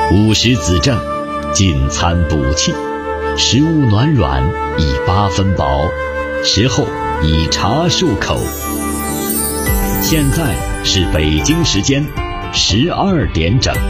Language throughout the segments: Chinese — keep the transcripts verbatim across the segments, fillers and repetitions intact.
午时子正，进餐补气，食物暖软，以八分饱，食后以茶漱口。现在是北京时间十二点整。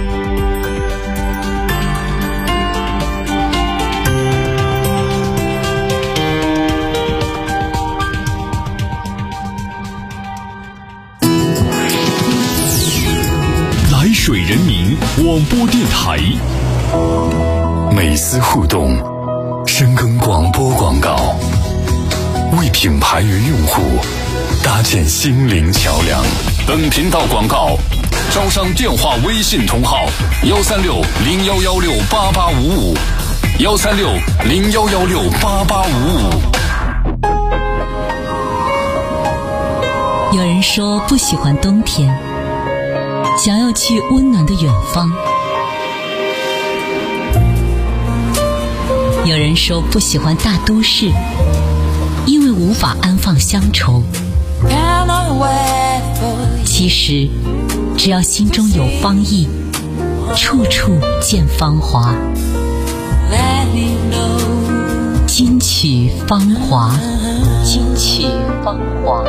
来水人民广播电台， 每丝互动，深耕广播广告，为品牌与用户搭建心灵桥梁。 本频道广告招商电话微信同号：幺三六零幺幺六八八五五，幺三六零幺幺六八八五五。 有人说不喜欢冬天，想要去温暖的远方。有人说不喜欢大都市，因为无法安放乡愁。其实只要心中有芳意，处处见芳华。金曲芳华，金曲芳华。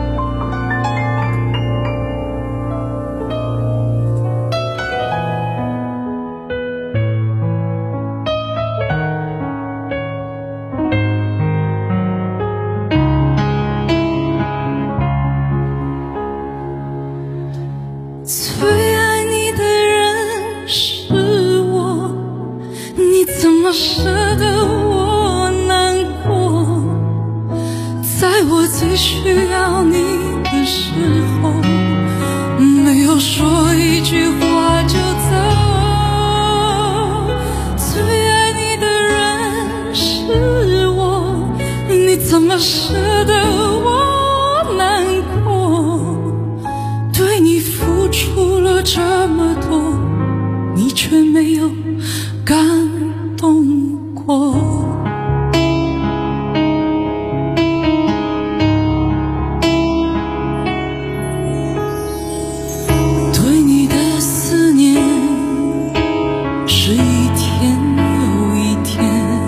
舍得我难过，在我最需要你的时候，没有说一句话就走。最爱你的人是我，你怎么舍得我难过？对你付出了这么多，你却没有感动过。对你的思念是一天又一天，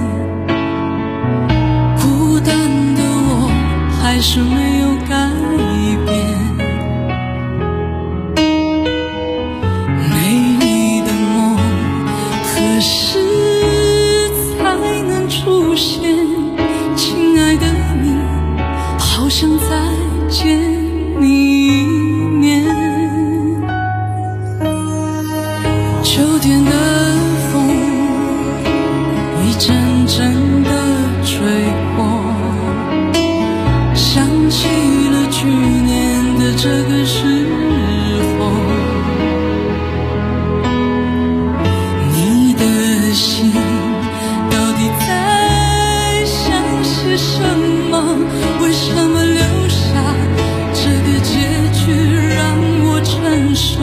孤单的我还是没有改变。美丽的梦可是出现，亲爱的你，好想再见你一面。秋天的风一阵阵的吹过，想起了去年的这个时候，你的心什么？为什么留下这个结局让我承受？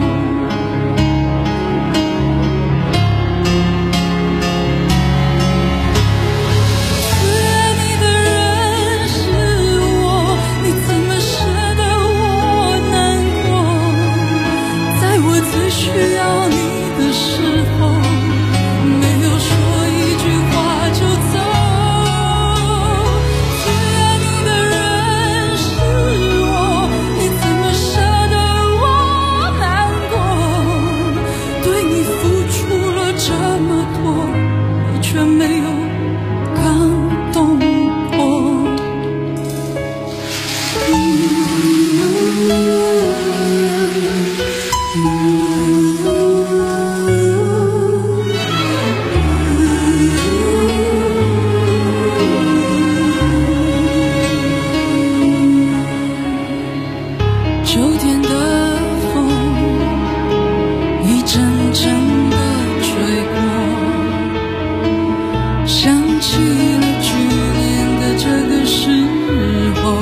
最爱你的人是我，你怎么舍得我难过？在我最需要你的时候，没有说一句话就走。却没有感动过。秋天的风一阵阵的吹过，想起了去年的这个时候，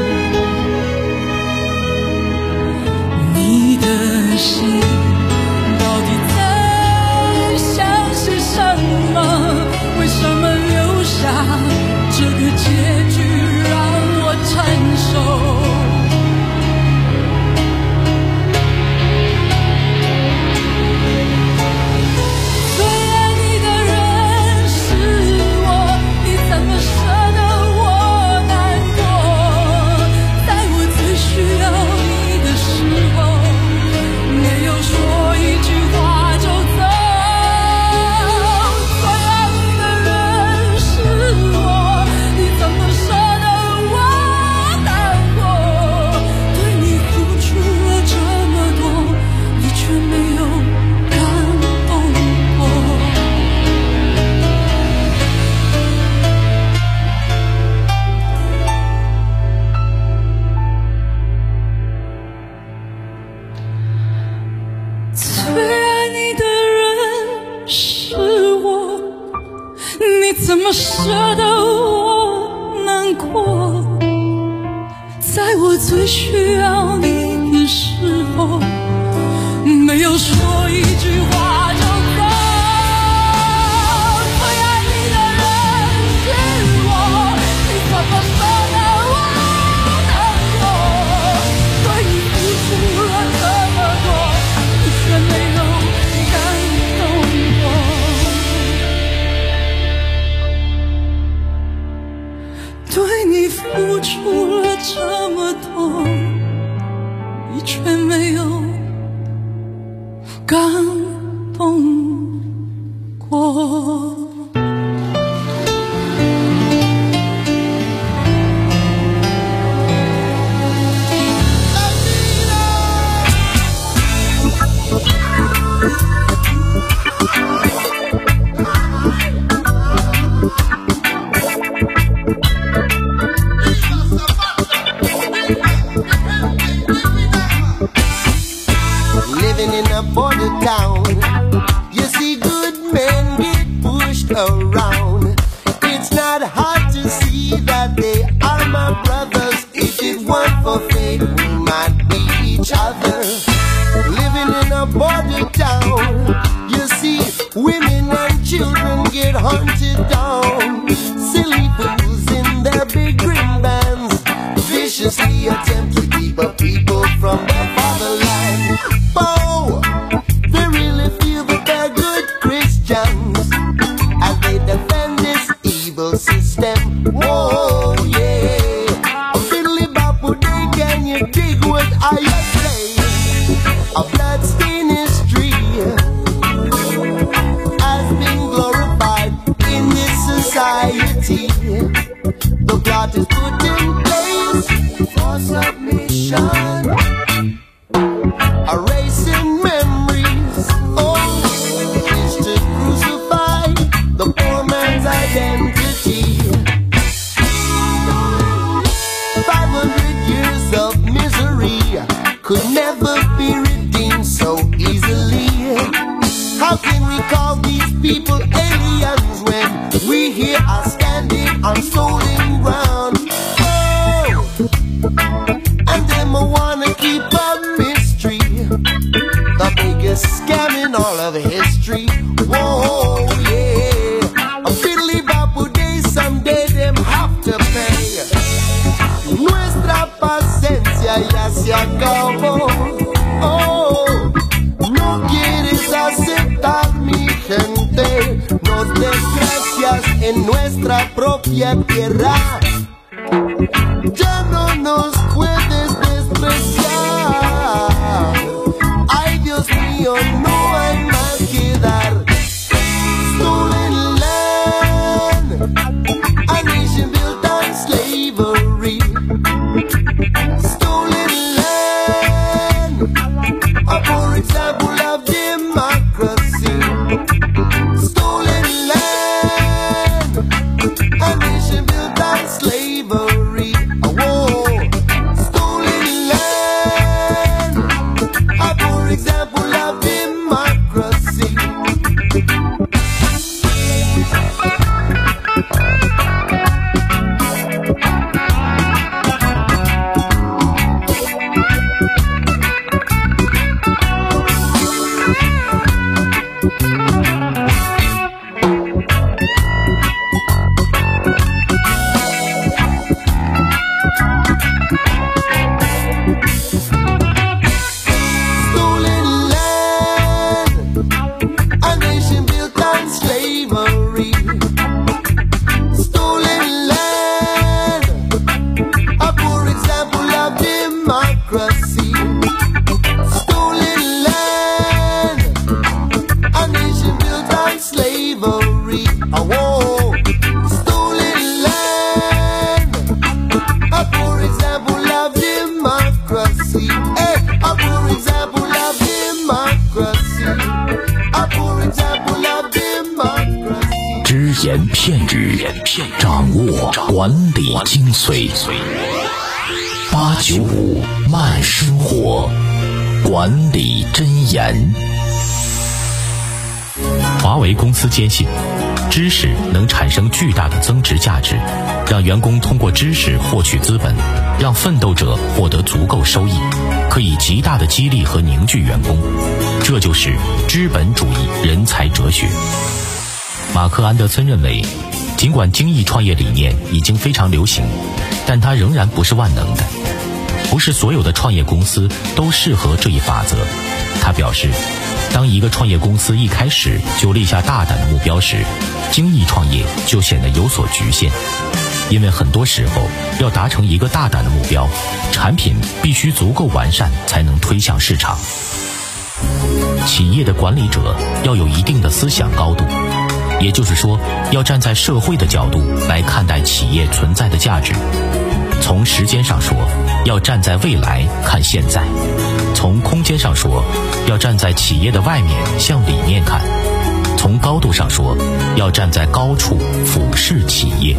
你的心到底在想些什么？为什么留下这个结局让我承受？ 怎么舍得我难过？在我最需要你的时候，没有说一句话就走。最爱你的人是我，你怎么舍得我难过？对你付出了这么多，你却没有感动我。对你付出了这么多，你却没有感动过。 Living in a border town, you see good men get pushed around. It's not hard to see that they are my brothers. If it weren't for fate, we might be each other. Living in a border town, you see women and children get hunted down. Silly fools in their big green bands viciously attempt to keep up people from their fatherland. Oh, they really feel that they're good Christians as they defend this evil system. Whoa, yeah. A fiddly bop, day, can you dig what I say? A bloodstained history has been glorified in this society. The plot is put in place for submission, erasing memories. Oh, is to crucify the poor man's identity. Five hundred years of misery could never be redeemed so easily. How can we call these people aliens when we here are standing on stolen ground? Oh, and them I wanna keep a mystery, the biggest scam in all of history. Whoa, yeah. A fiddly bop day, someday them have to pay. Nuestra paciencia ya se acabó. Oh, no quieres aceptar, mi gente. Nos desgracias en nuestra propia tierra. Ya no nos puedes despreciar. Ay, Dios mío, no hay más que dar. Stolen land, a nation built on slavery. Stolen land, a poor example of democracy. Stolen land, a nation built on slavery. Oh, stolen land, a poor example of democracy. 言片语，掌握管理精髓。八九五慢生活，管理箴言。华为公司坚信， 知识能产生巨大的增值价值，让员工通过知识获取资本，让奋斗者获得足够收益，可以极大的激励和凝聚员工。这就是资本主义人才哲学。马克·安德森认为，尽管精益创业理念已经非常流行，但它仍然不是万能的，不是所有的创业公司都适合这一法则。他表示，当一个创业公司一开始就立下大胆的目标时，精益创业就显得有所局限，因为很多时候要达成一个大胆的目标，产品必须足够完善才能推向市场。企业的管理者要有一定的思想高度，也就是说，要站在社会的角度来看待企业存在的价值。从时间上说，要站在未来看现在；从空间上说，要站在企业的外面向里面看；从高度上说，要站在高处俯视企业。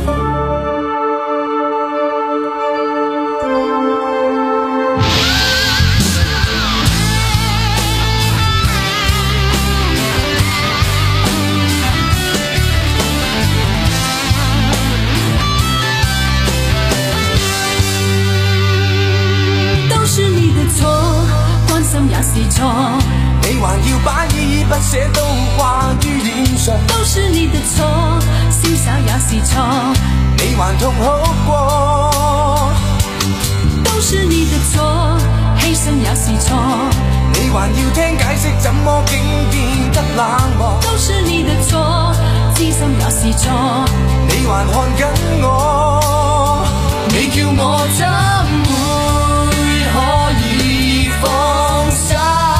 也是错， 你還要把依依不捨都掛於臉上， 都是你的錯，瀟灑也是錯， 你還痛好過， 都是你的錯，犧牲也是錯， 你還要聽解釋，怎麼竟變得冷漠， 都是你的錯，知心也是錯， 你還看緊我， 你叫我怎會可以放手？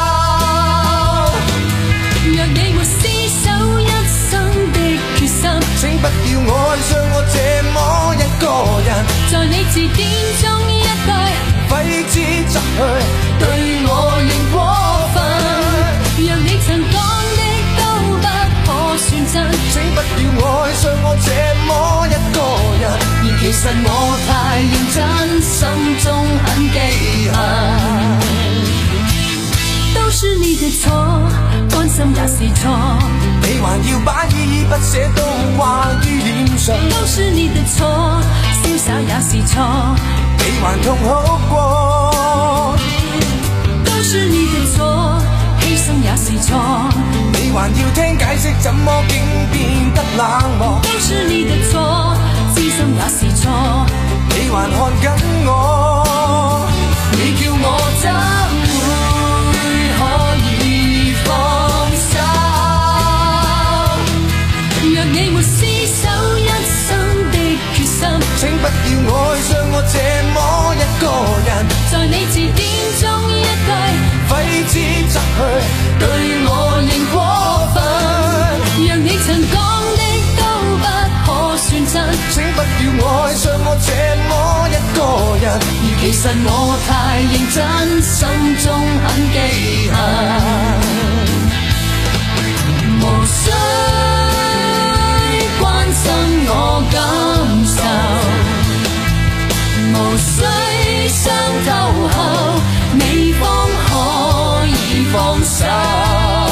若你沒廝守一生的決心， 請不要愛上我這麼一個人， 在你字典中一句揮之則去， 對我仍過分。若你曾講的都不可算真， 請不要愛上我這麼一個人， 而其實我太認真，心中很記恨。都是你的錯，關心也是錯， 你還要把依依不捨都掛於臉上， 都是你的錯，瀟灑也是錯， 你還痛好過， 都是你的錯，犧牲也是錯， 你還要聽解釋，怎麼竟變得冷漠， 都是你的錯，知心也是錯， 你還看緊我， 你叫我怎可以放手？若你沒廝守一生的決心， 請不要愛上我這麼一個人， 在你字典中一句揮之則去， 對我仍過分。若你曾講的都不可算真， 請不要愛上我這麼一個人， 而其實我太認真，心中很記恨。無需關心我感受，無需傷透後你方可以放手。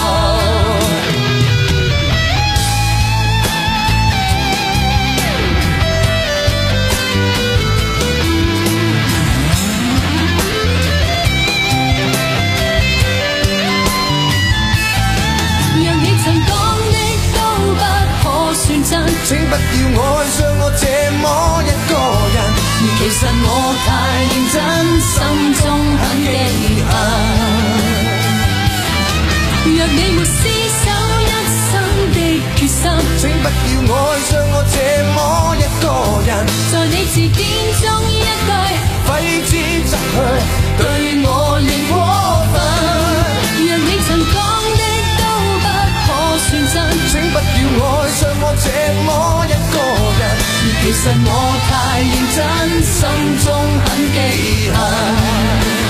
請不要愛上我這麼一個人， 而其實我太認真，心中很記恨。若你沒廝守一生的決心， 請不要愛上我這麼一個人， 在你字典中一句揮之則去， 對我仍過分。若你曾講的都不可算真， 請不要愛上我這麼一個人， 而其實我太認真，心中很記恨。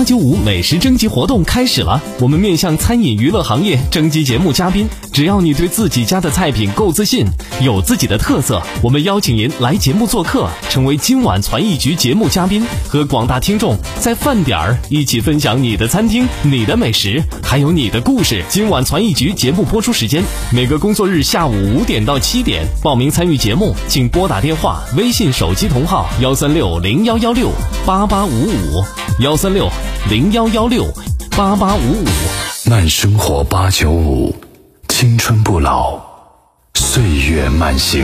九五美食征集活动开始了，我们面向餐饮娱乐行业征集节目嘉宾，只要你对自己家的菜品够自信，有自己的特色，我们邀请您来节目做客，成为今晚传艺局节目嘉宾，和广大听众在饭点儿一起分享你的餐厅、你的美食，还有你的故事。今晚传艺局节目播出时间，每个工作日下午五点到七点。报名参与节目，请拨打电话、微信手机同号幺三六零幺幺六八八五五幺三六零幺幺六八八五五。 慢生活八九五，青春不老，岁月慢行。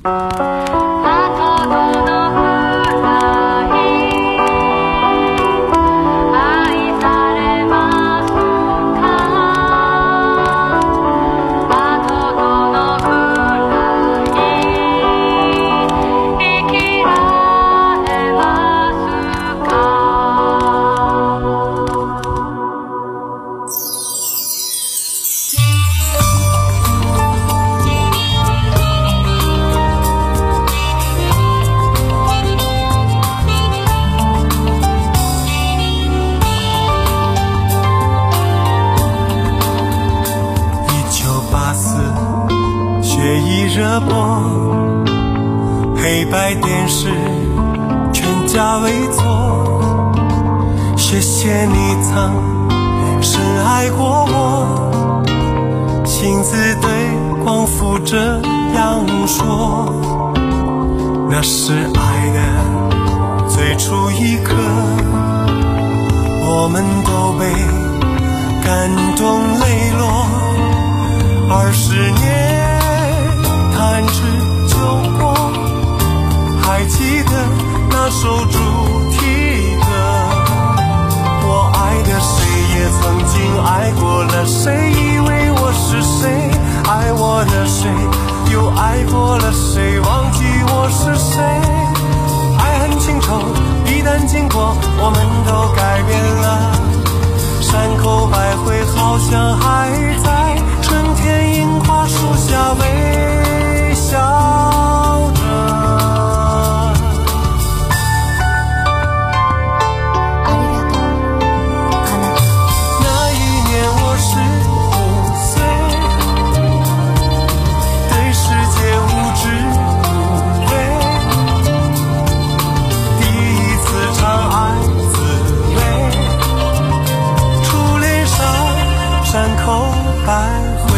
热播，黑白电视全家围坐，谢谢你曾深爱过我，亲自对光复这样说，那是爱的最初一刻，我们都被感动泪落，二十年弹指就过，还记得那首主题歌，我爱的谁也曾经爱过了谁，以为我是谁，爱我的谁又爱过了谁，忘记我是谁，爱很清楚，一旦经过我们都改变了，山口百惠好像还在，春天樱花树下微笑着。那一年我十五岁，对世界无知无畏，第一次尝爱滋味，初恋上山口百惠。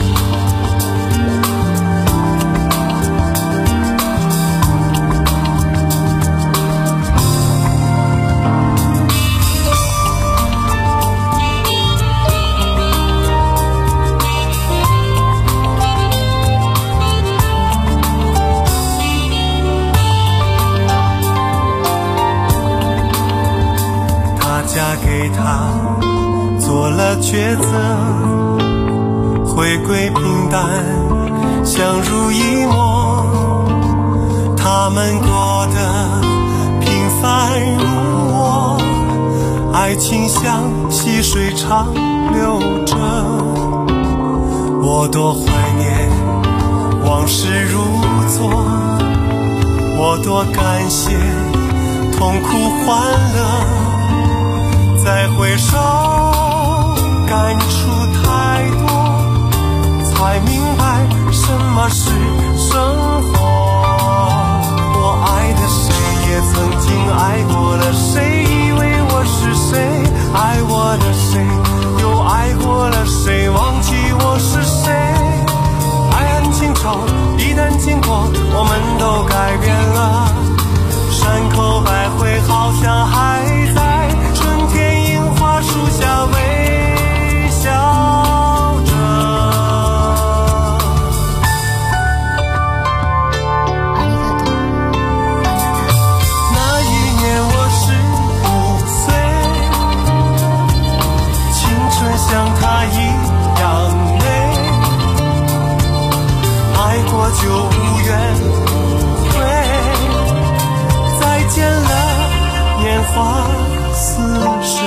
嫁给他做了抉择，回归平淡相濡以沫，他们过得平凡如我，爱情像溪水长流着，我多怀念往事如昨，我多感谢痛苦欢乐，再回首感触太多，才明白什么是生活，我爱的谁也曾经爱过了谁，以为我是谁，爱我的谁又爱过了谁，忘记我是谁，爱很清楚，一旦经过我们都改变了，山口百惠好像还在，春天樱花树下微笑着。那一年我十五岁，青春像他一样美，爱过就无怨无悔，再见了年华似水。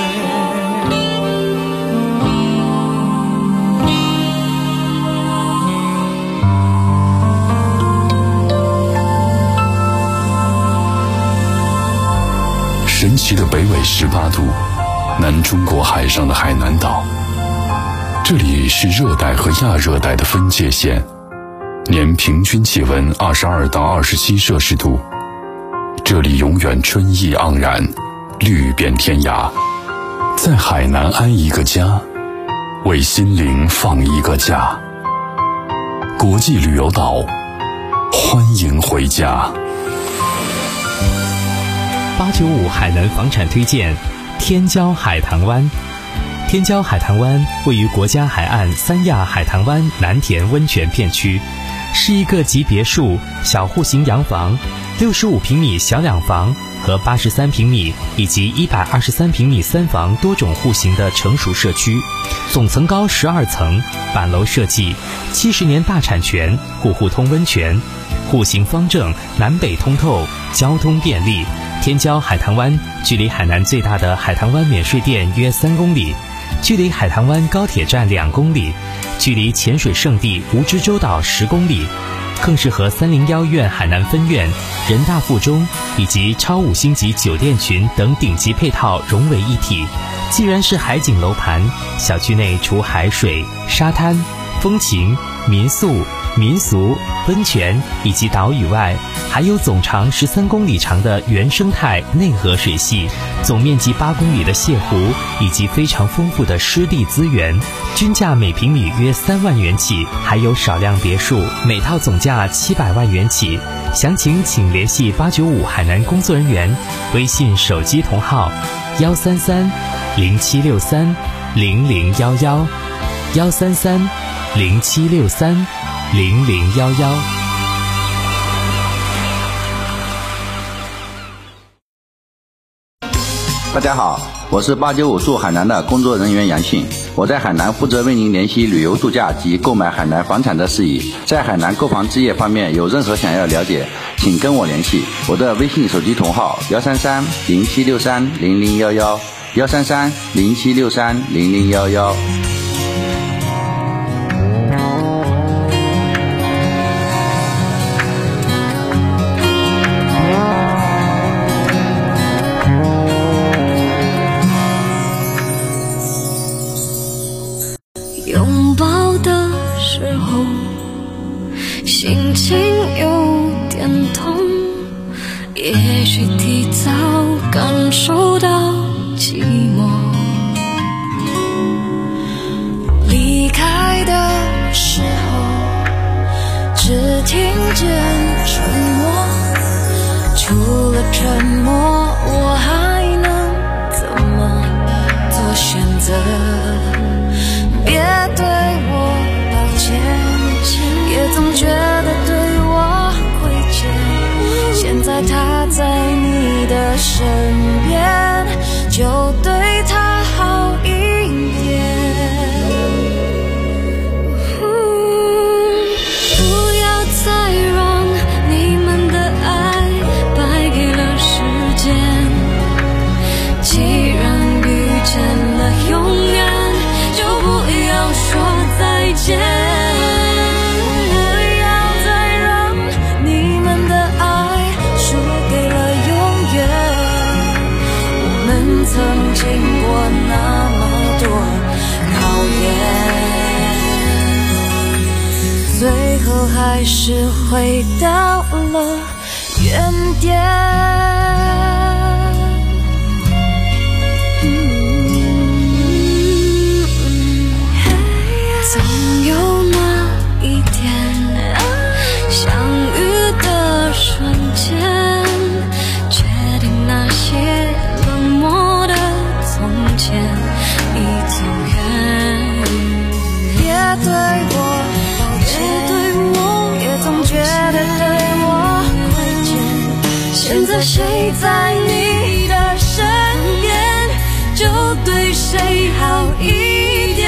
神奇的北纬十八度，南中国海上的海南岛，这里是热带和亚热带的分界线，年平均气温二十二到二十七摄氏度，这里永远春意盎然，绿遍天涯，在海南安一个家，为心灵放一个假。国际旅游岛，欢迎回家。 八九五海南房产推荐：天骄海棠湾， 天骄海棠湾位于国家海岸三亚海棠湾南田温泉片区，是一个集别墅、小户型洋房、六十五平米小两房和八十三平米以及一百二十三平米三房多种户型的成熟社区，总层高十二层，板楼设计，七十年大产权，户户通温泉，户型方正，南北通透，交通便利。天骄海棠湾距离海南最大的海棠湾免税店约三公里，距离海棠湾高铁站两公里，距离潜水圣地蜈支洲岛十公里，更是和三零幺院海南分院、人大附中以及超五星级酒店群等顶级配套融为一体。既然是海景楼盘，小区内除海水、沙滩、风情、民宿、民俗、温泉以及岛屿外，还有总长十三公里长的原生态内河水系，总面积八公里的泻湖，以及非常丰富的湿地资源，均价每平米约三万元起，还有少量别墅，每套总价七百万元起。详情请联系八九五海南工作人员，微信手机同号幺三三零七六三零零幺幺幺三三零七六三零零幺幺。 大家好，我是八九五驻海南的工作人员杨信，我在海南负责为您联系旅游度假及购买海南房产的事宜。在海南购房置业方面有任何想要了解，请跟我联系，我的微信手机同号幺三三零七六三零零幺幺幺三三零七六三零零幺幺。 拥抱的时候，心情有点痛，也许提早感受到寂寞。离开的时候，只听见沉默，除了沉默，我还能怎么做选择？别对我抱歉，也总觉得对我亏欠。现在他在你的身边，就对他好一点。不要再让你们的爱败给了时间，既然遇见了永远，不要说再见，不要再让你们的爱输给了永远。我们曾经过那么多考验，最后还是回到了原点。现在谁在你的身边，就对谁好一点。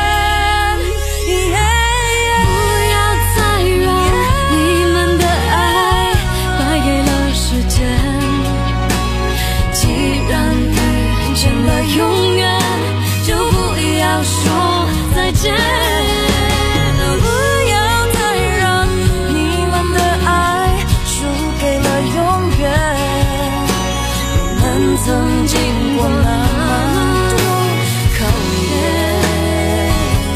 不要再让你们的爱败给了时间，既然遇见了永远，就不要说再见。曾经过那么多考验，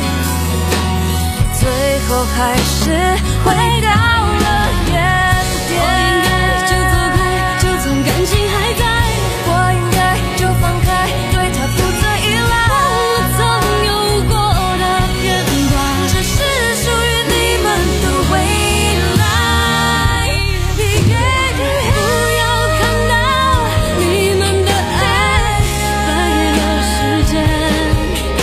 最后还是回到了原点。我应该就走开，就算感情还在，我应该就放开，对他不再依赖。忘了曾有过的片段，这是属于你们的未来。不要看到你们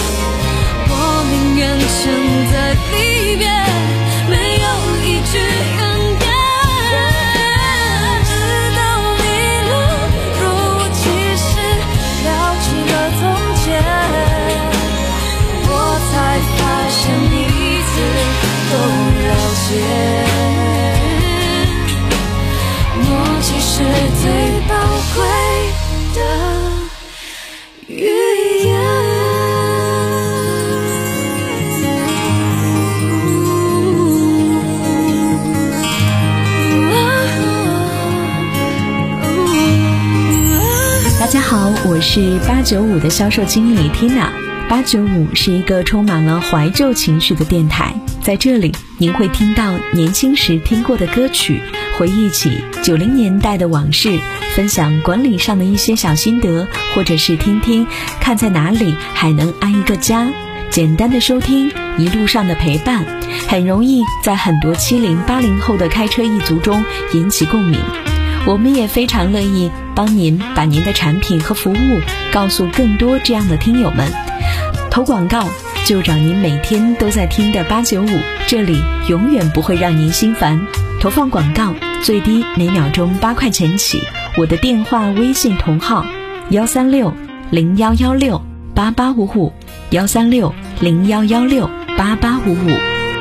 是八九五的销售经理 Tina。八九五是一个充满了怀旧情绪的电台，在这里您会听到年轻时听过的歌曲，回忆起九零年代的往事，分享管理上的一些小心得，或者是听听看在哪里还能安一个家。简单的收听，一路上的陪伴，很容易在很多七零八零后的开车一族中引起共鸣。我们也非常乐意帮您把您的产品和服务告诉更多这样的听友们。投广告就找您每天都在听的八九五，这里永远不会让您心烦。投放广告最低每秒钟八块钱起，我的电话微信同号幺三六零幺幺六八八五五，幺三六零幺幺六八八五五。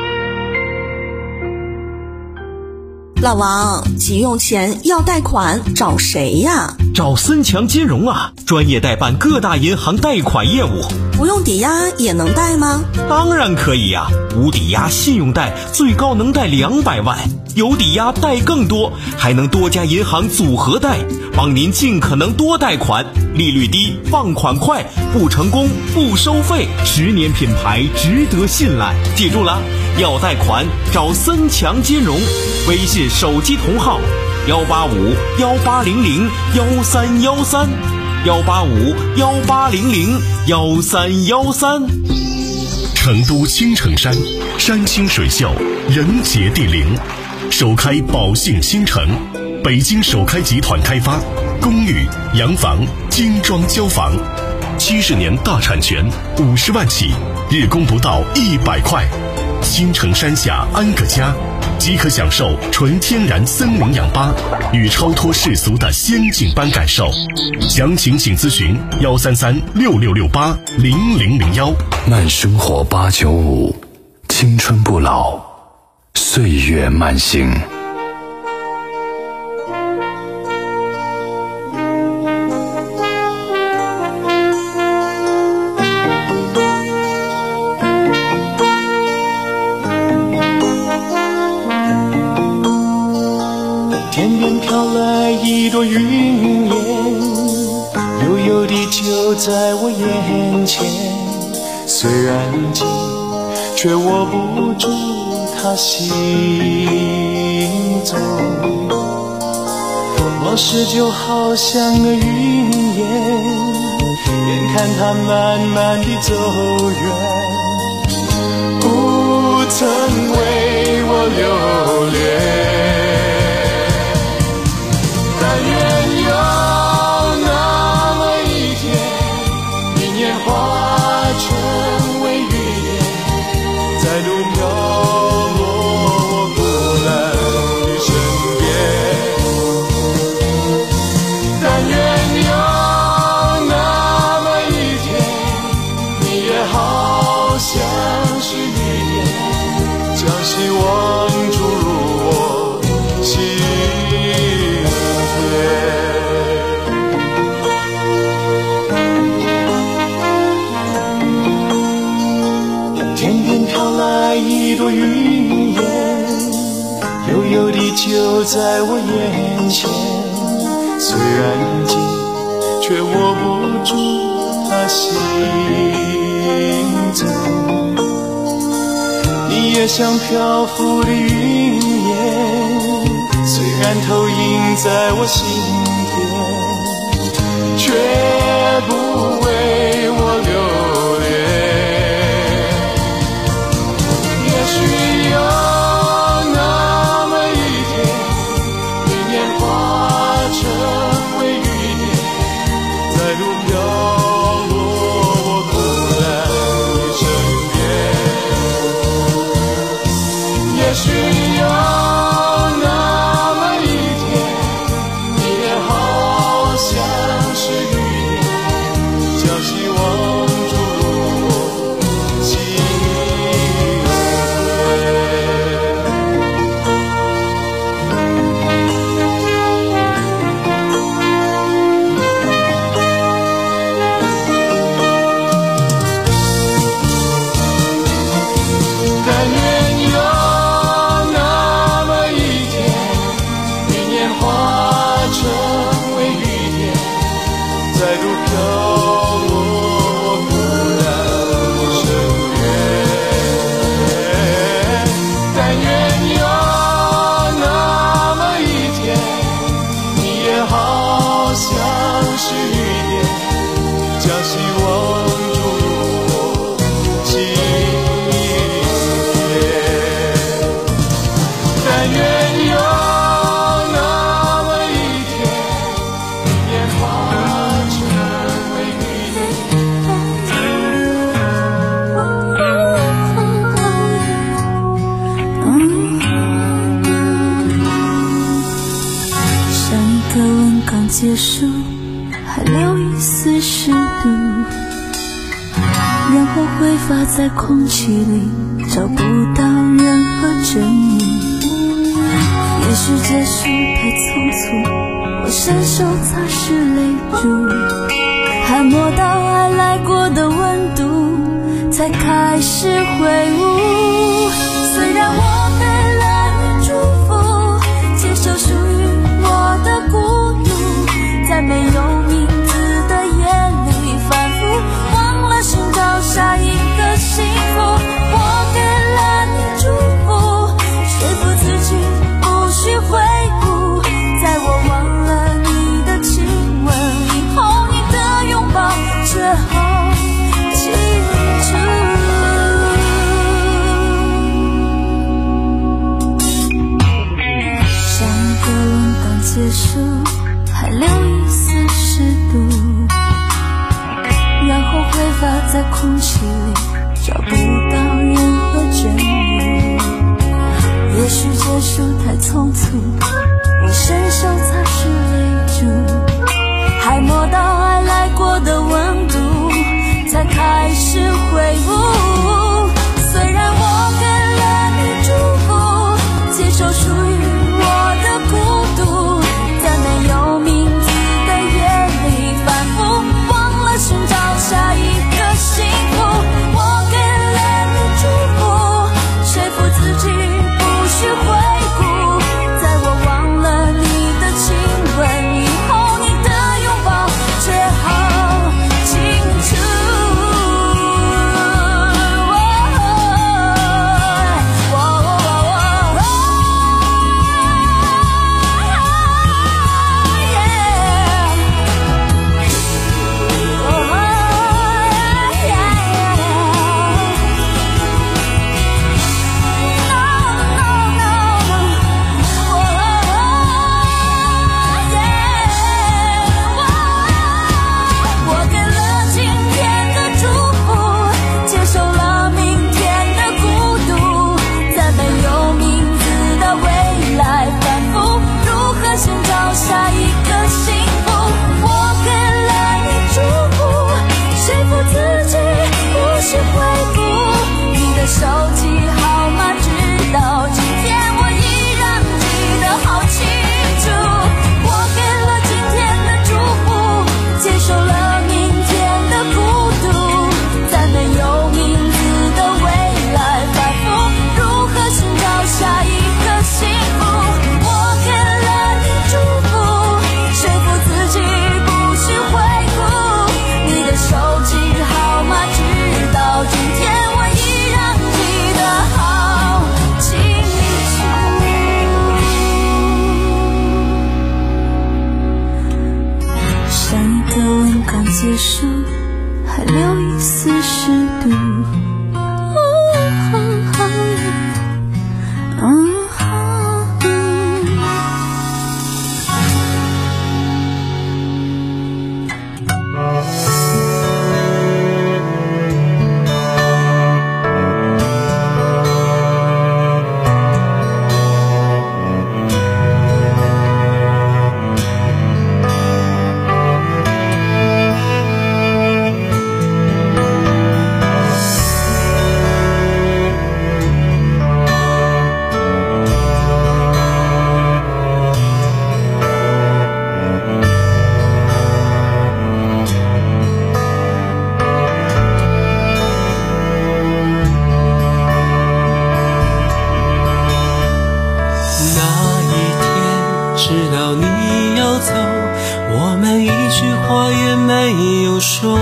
老王，急用钱要贷款找谁呀？ 找森强金融啊，专业代办各大银行贷款业务。 不用抵押也能贷吗？ 当然可以呀、啊，无抵押信用贷最高能贷两百万，有抵押贷更多，还能多家银行组合贷，帮您尽可能多贷款，利率低，放款快，不成功不收费，十年品牌值得信赖。记住了，要贷款找森强金融，微信手机同号幺八五幺八零零幺三幺三，幺八五幺八零零幺三幺三。 成都青城山，山清水秀，人杰地灵，首开宝兴新城，北京首开集团开发，公寓、洋房、精装交房，七十年大产权，五十万起，日供不到一百块。青城山下安个家，即可享受纯天然森林氧吧与超脱世俗的仙境般感受。详情请咨询幺三三六六六八零零零幺。 慢生活八九五，青春不老，岁月慢行。 天边飘来一朵云烟，悠悠地就在我眼前，虽然近，却握不住它行踪。往事就好像个云烟，眼看它慢慢地走远，不曾为我留恋。但愿有那么一天，云烟化成为雨点，再度飘落我孤单的身边。但愿有那么一天，你也好像是雨点，将希望注入我心。天边飘来一朵云烟，悠悠地就在我眼前，虽然近，却握不住它行踪。你也像漂浮的云烟，虽然投影在我心田，却不为我留恋。也许有那么一天，云烟化成为雨点，再度飘落我孤单的身边。也许有那么一天，你也好像是雨点，将希望注入我心但愿有那结束，还留一丝湿度，然后挥发在空气里，找不到任何证明。也许结束太匆促，我伸手擦拭泪珠，还摸到爱来过的温度，才开始挥舞。虽然我给了你祝福，接受属于我的孤独，在没有名字的夜里反复，忘了寻找下一个幸福。我给了你祝福，说服自己不需回顾，在我忘了你的亲吻以后，你的拥抱却好清楚。上一个轮刚结束，还留一丝湿度，然后挥发在空气里，找不到任何证据。也许结束太匆促，我伸手擦拭泪珠，还摸到爱来过的温度，才开始挥舞。虽然我给了你祝福，接受属于我的孤独，在没有名字的夜里反复，忘了寻找下一个幸福。我给了你祝福，说服自己不需回顾，在我忘了你的亲吻以后，你的拥抱却好清楚。下一个幸福，我给了你祝福，说服自己不需回顾，你的手机号码直到今天我依然记得好清楚。我给了今天的祝福，接受了明天的孤独，在没有名字的未来反复，如何寻找下一个幸福。我给了你祝福，说服自己不需回顾，你的手机号码直到今天我依然记得好清楚。上一个吻刚结束，还留一丝湿度， 说，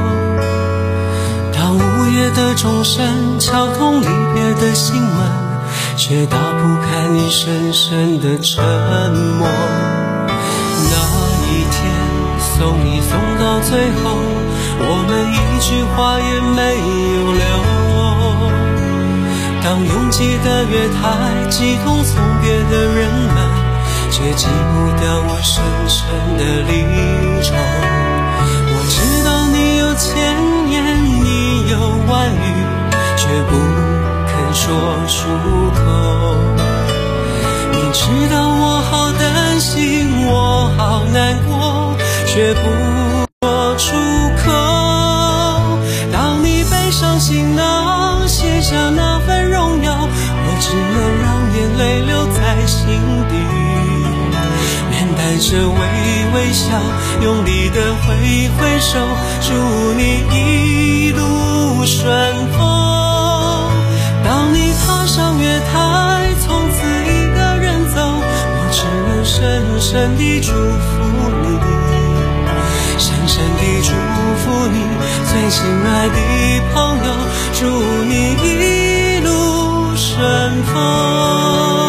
当午夜的钟声敲痛离别的心门，却打不开你深深的沉默。那一天送你送到最后，我们一句话也没有留。当拥挤的月台挤痛送别的人们，却挤不掉我深深的离愁。我知道你有千言，你有万语，却不肯说出口。你知道我好担心，我好难过， 却不说出口。当你背上行囊，卸下那份荣耀，我只能让眼泪留在心底，面带着微微笑，用力的挥挥手，祝你一路顺风。当你踏上月台，从此一个人走，我只能深深地祝福你，深深地祝福你，最亲爱的朋友，祝你一路顺风。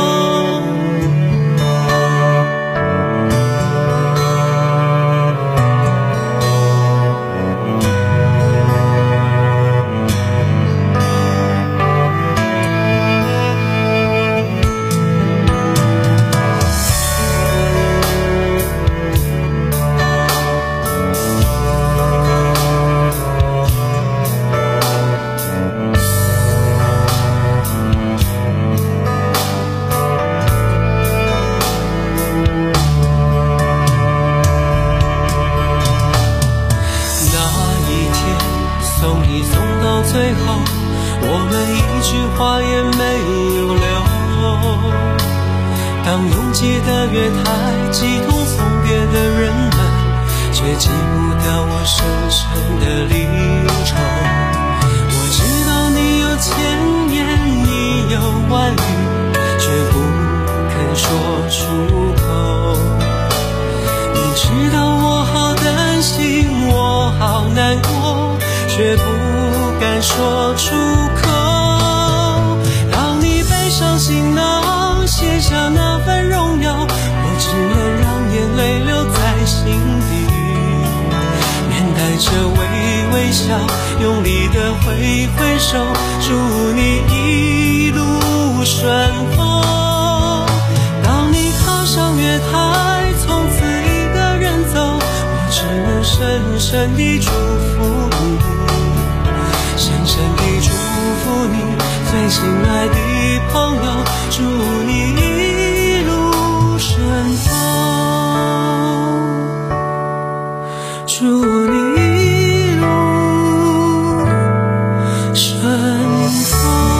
最后我们一句话也没有留，当拥挤的月台挤痛送别的人们，却挤不掉我深深的离愁。我知道你有千言你有万语，却不肯说出口。你知道我好担心，我好难过，却不敢说出口。当你背上行囊，卸下那份荣耀，我只能让眼泪留在心底，面带着微微笑，用力的挥挥手，祝你一路顺风。当你踏上月台，从此一个人走，我只能深深地祝福你，深深地祝福你，最亲爱的朋友，祝你一路顺风，祝你一路顺风。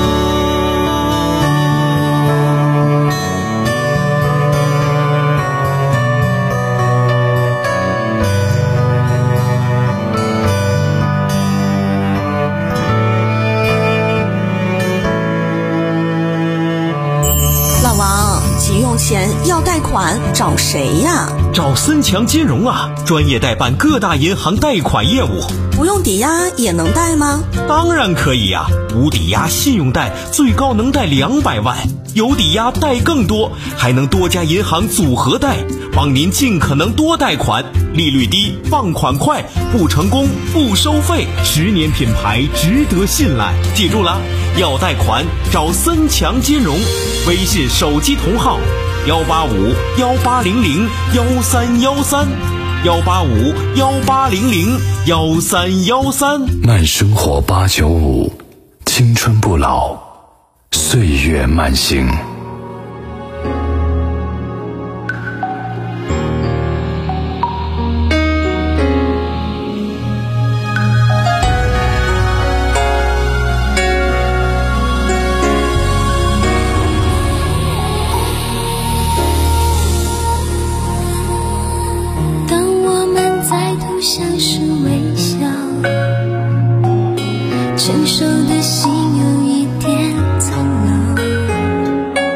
钱要贷款找谁呀？ 找森强金融啊，专业代办各大银行贷款业务。 不用抵押也能贷吗？ 当然可以呀、啊，无抵押信用贷最高能贷两百万，有抵押贷更多，还能多家银行组合贷，帮您尽可能多贷款，利率低，放款快，不成功不收费， 十年品牌，值得信赖。 记住了，要贷款找森强金融，微信手机同号幺八五幺八零零幺三幺三，幺八五幺八零零幺三幺三。 慢生活八九五，青春不老，岁月慢行。 像是微笑，成熟的心有一点苍老。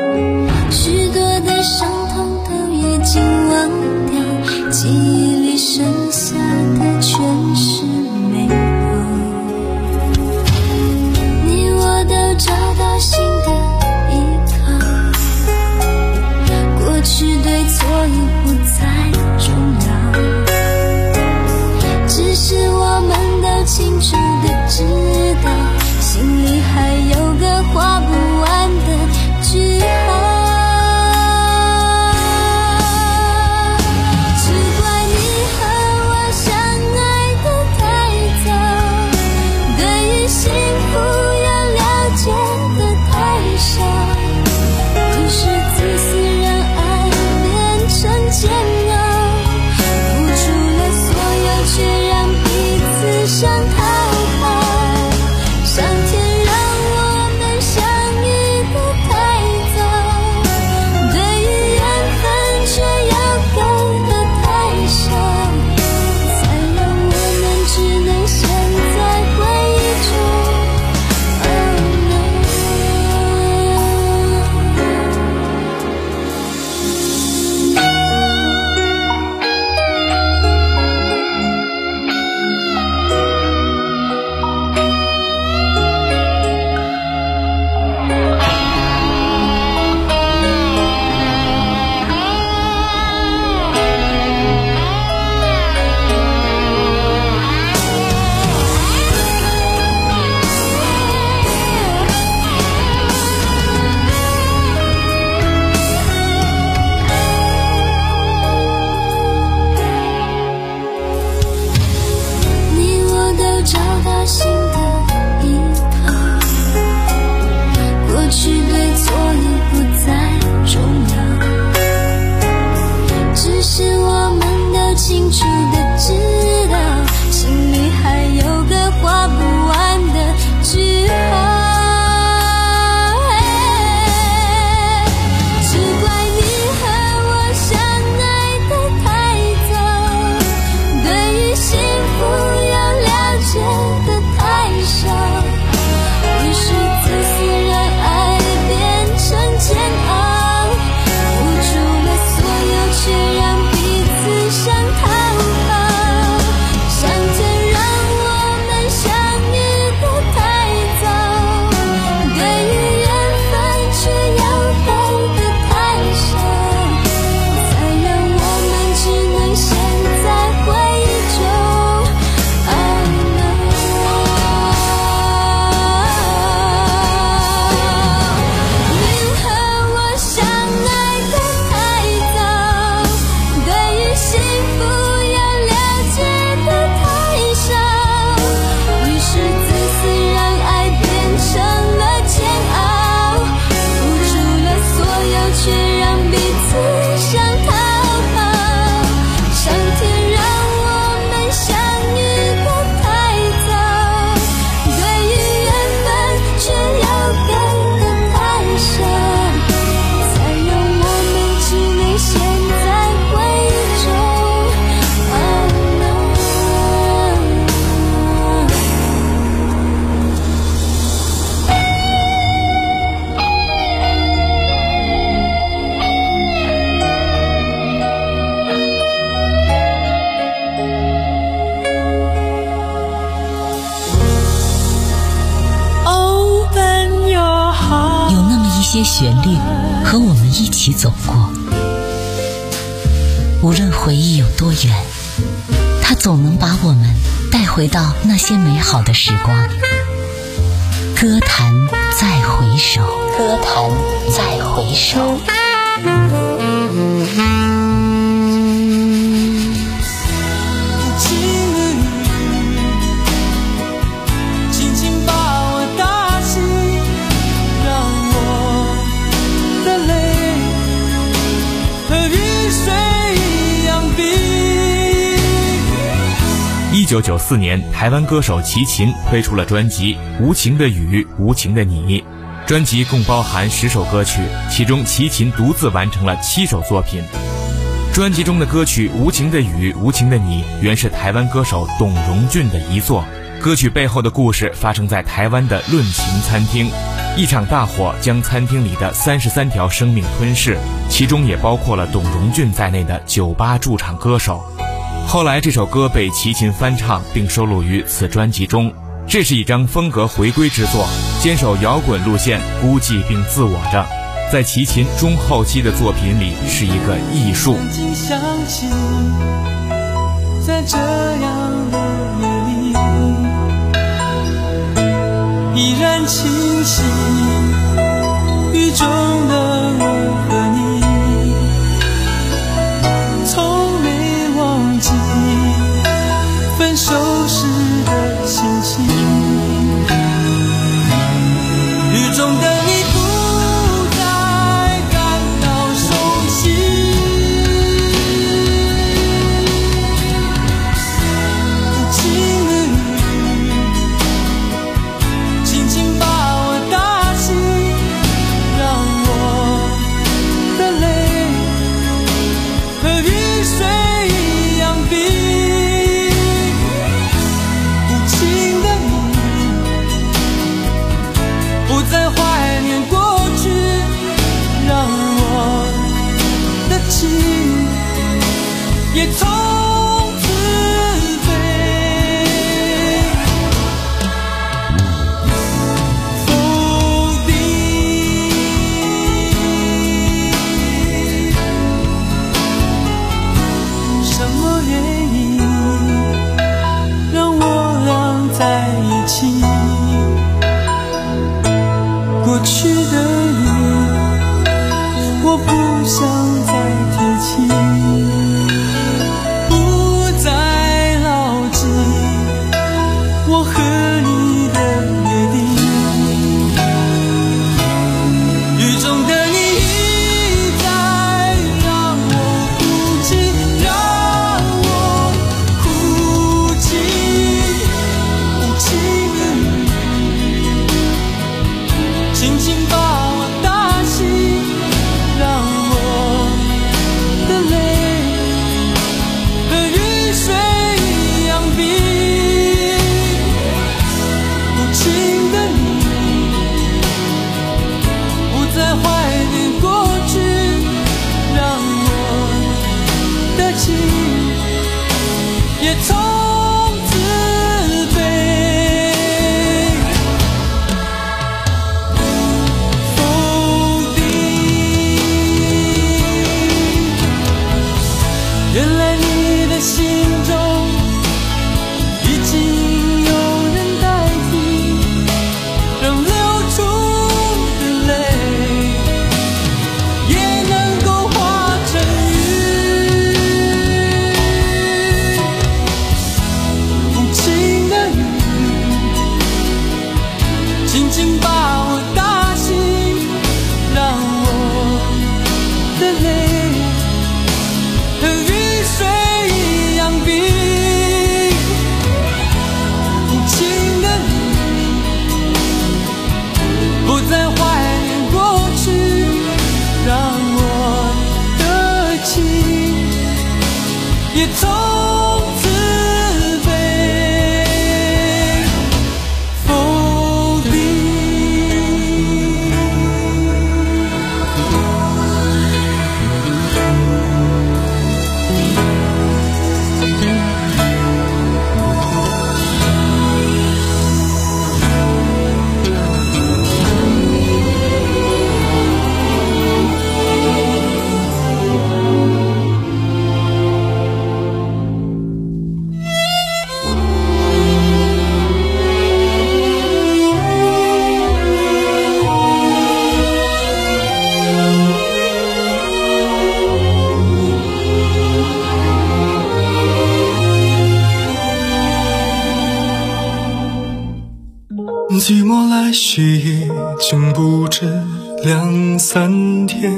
和我们一起走过。无论回忆有多远，它总能把我们带回到那些美好的时光。歌坛再回首，歌坛再回首。 一九九四年，台湾歌手齐秦推出了专辑《无情的雨，无情的你》。专辑共包含十首歌曲，其中齐秦独自完成了七首作品。专辑中的歌曲《无情的雨，无情的你》原是台湾歌手董荣俊的遗作。歌曲背后的故事发生在台湾的论情餐厅，一场大火将餐厅里的三十三条生命吞噬，其中也包括了董荣俊在内的酒吧驻场歌手。后来这首歌被齐秦翻唱并收录于此专辑中，这是一张风格回归之作，坚守摇滚路线，孤寂并自我着，在齐秦中后期的作品里是一个艺术。 想起在这样的夜里，依然清晰雨中的我和你，从没忘记分手时的心情，雨中的你不再感到熟悉，无情的雨轻轻把我打醒，让我寂寞来袭已经不止两三天，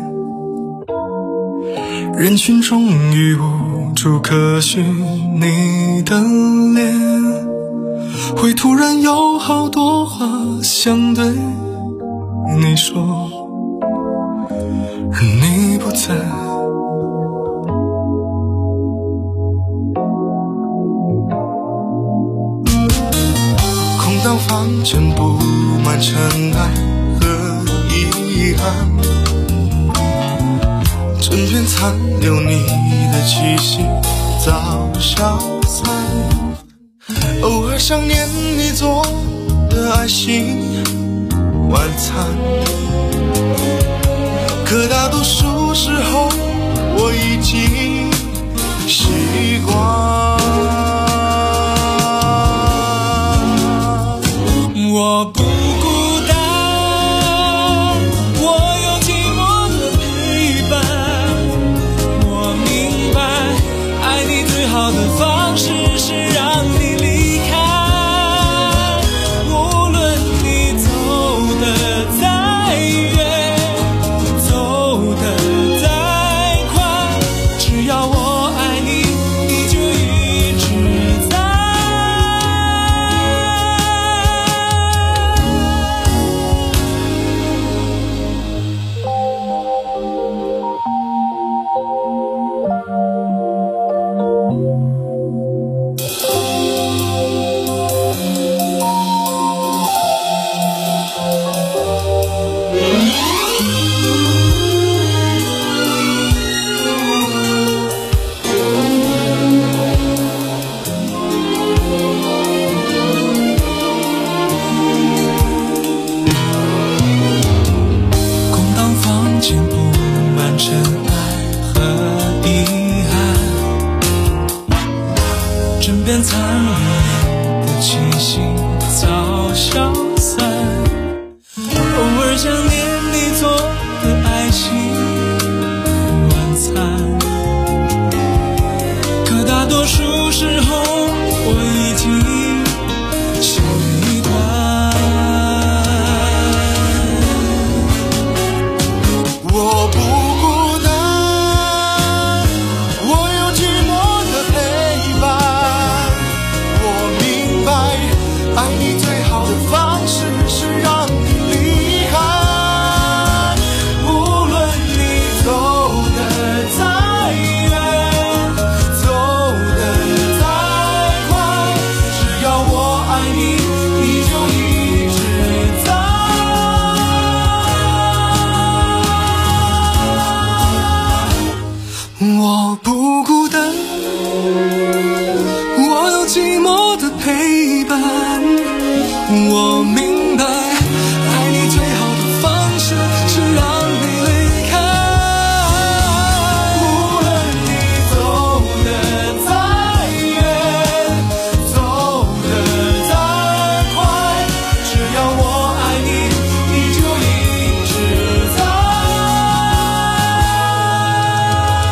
人群中已无处可寻你的脸，会突然有好多话想对你说，而你不在。空荡房间布满尘埃和遗憾，枕边残留你的气息早消散，偶尔想念你做的爱心晚餐，可大多数时候我已经习惯。 我不孤单，我有寂寞的陪伴，我明白爱你最好的方式是让你离开，无论你走得再远，走得再快，只要我爱你，你就一直在。残留